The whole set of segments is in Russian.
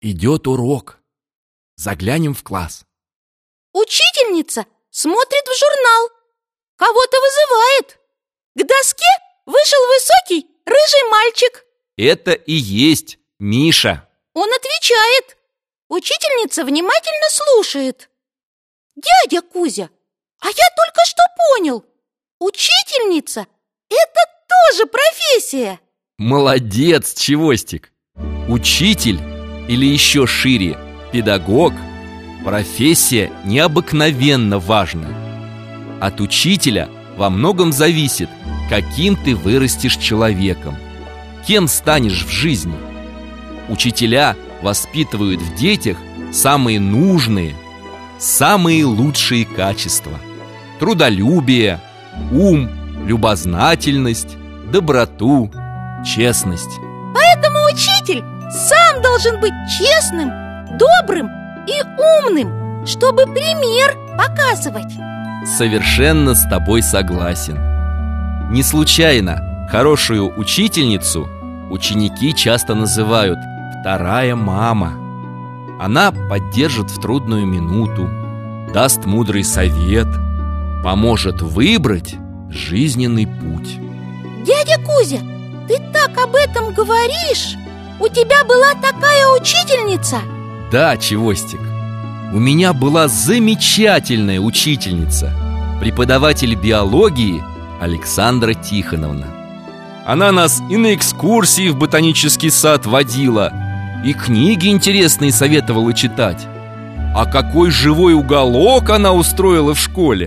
Идет урок. Заглянем в класс. Учительница смотрит в журнал. Кого-то вызывает. К доске вышел высокий рыжий мальчик. Это и есть Миша. Он отвечает. Учительница внимательно слушает. Дядя Кузя, а я только что понял. Учительница – это тоже профессия. Молодец, Чевостик. Учитель, или еще шире, педагог – профессия необыкновенно важная. От учителя во многом зависит, каким ты вырастешь человеком, кем станешь в жизни. Учителя воспитывают в детях самые нужные, самые лучшие качества: трудолюбие, ум, любознательность, доброту, честность. Поэтому учитель сам должен быть честным, добрым и умным, чтобы пример показывать. Совершенно с тобой согласен. Не случайно хорошую учительницу ученики часто называют «вторая мама». Она поддержит в трудную минуту, даст мудрый совет, поможет выбрать жизненный путь. Дядя Кузя, ты так об этом говоришь? У тебя была такая учительница? Да, Чевостик, у меня была замечательная учительница, преподаватель биологии Александра Тихоновна. Она нас и на экскурсии в ботанический сад водила, и книги интересные советовала читать. А какой живой уголок она устроила в школе!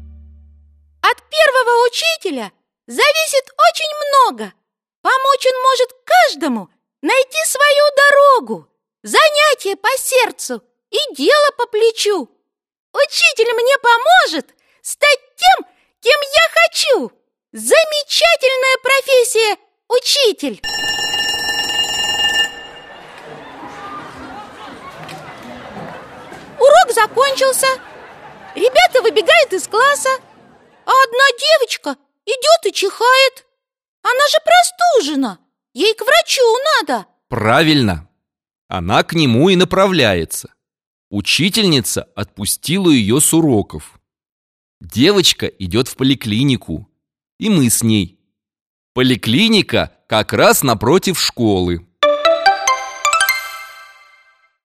От первого учителя зависит очень много. Помочь он может каждому найти свою дорогу, занятие по сердцу и дело по плечу. Учитель мне поможет стать тем, кем я хочу. Замечательная профессия – учитель. Урок закончился. Ребята выбегают из класса, а одна девочка идет и чихает. Она же простужена, ей к врачу надо. Правильно, она к нему и направляется. Учительница отпустила ее с уроков. Девочка идет в поликлинику, и мы с ней. Поликлиника как раз напротив школы.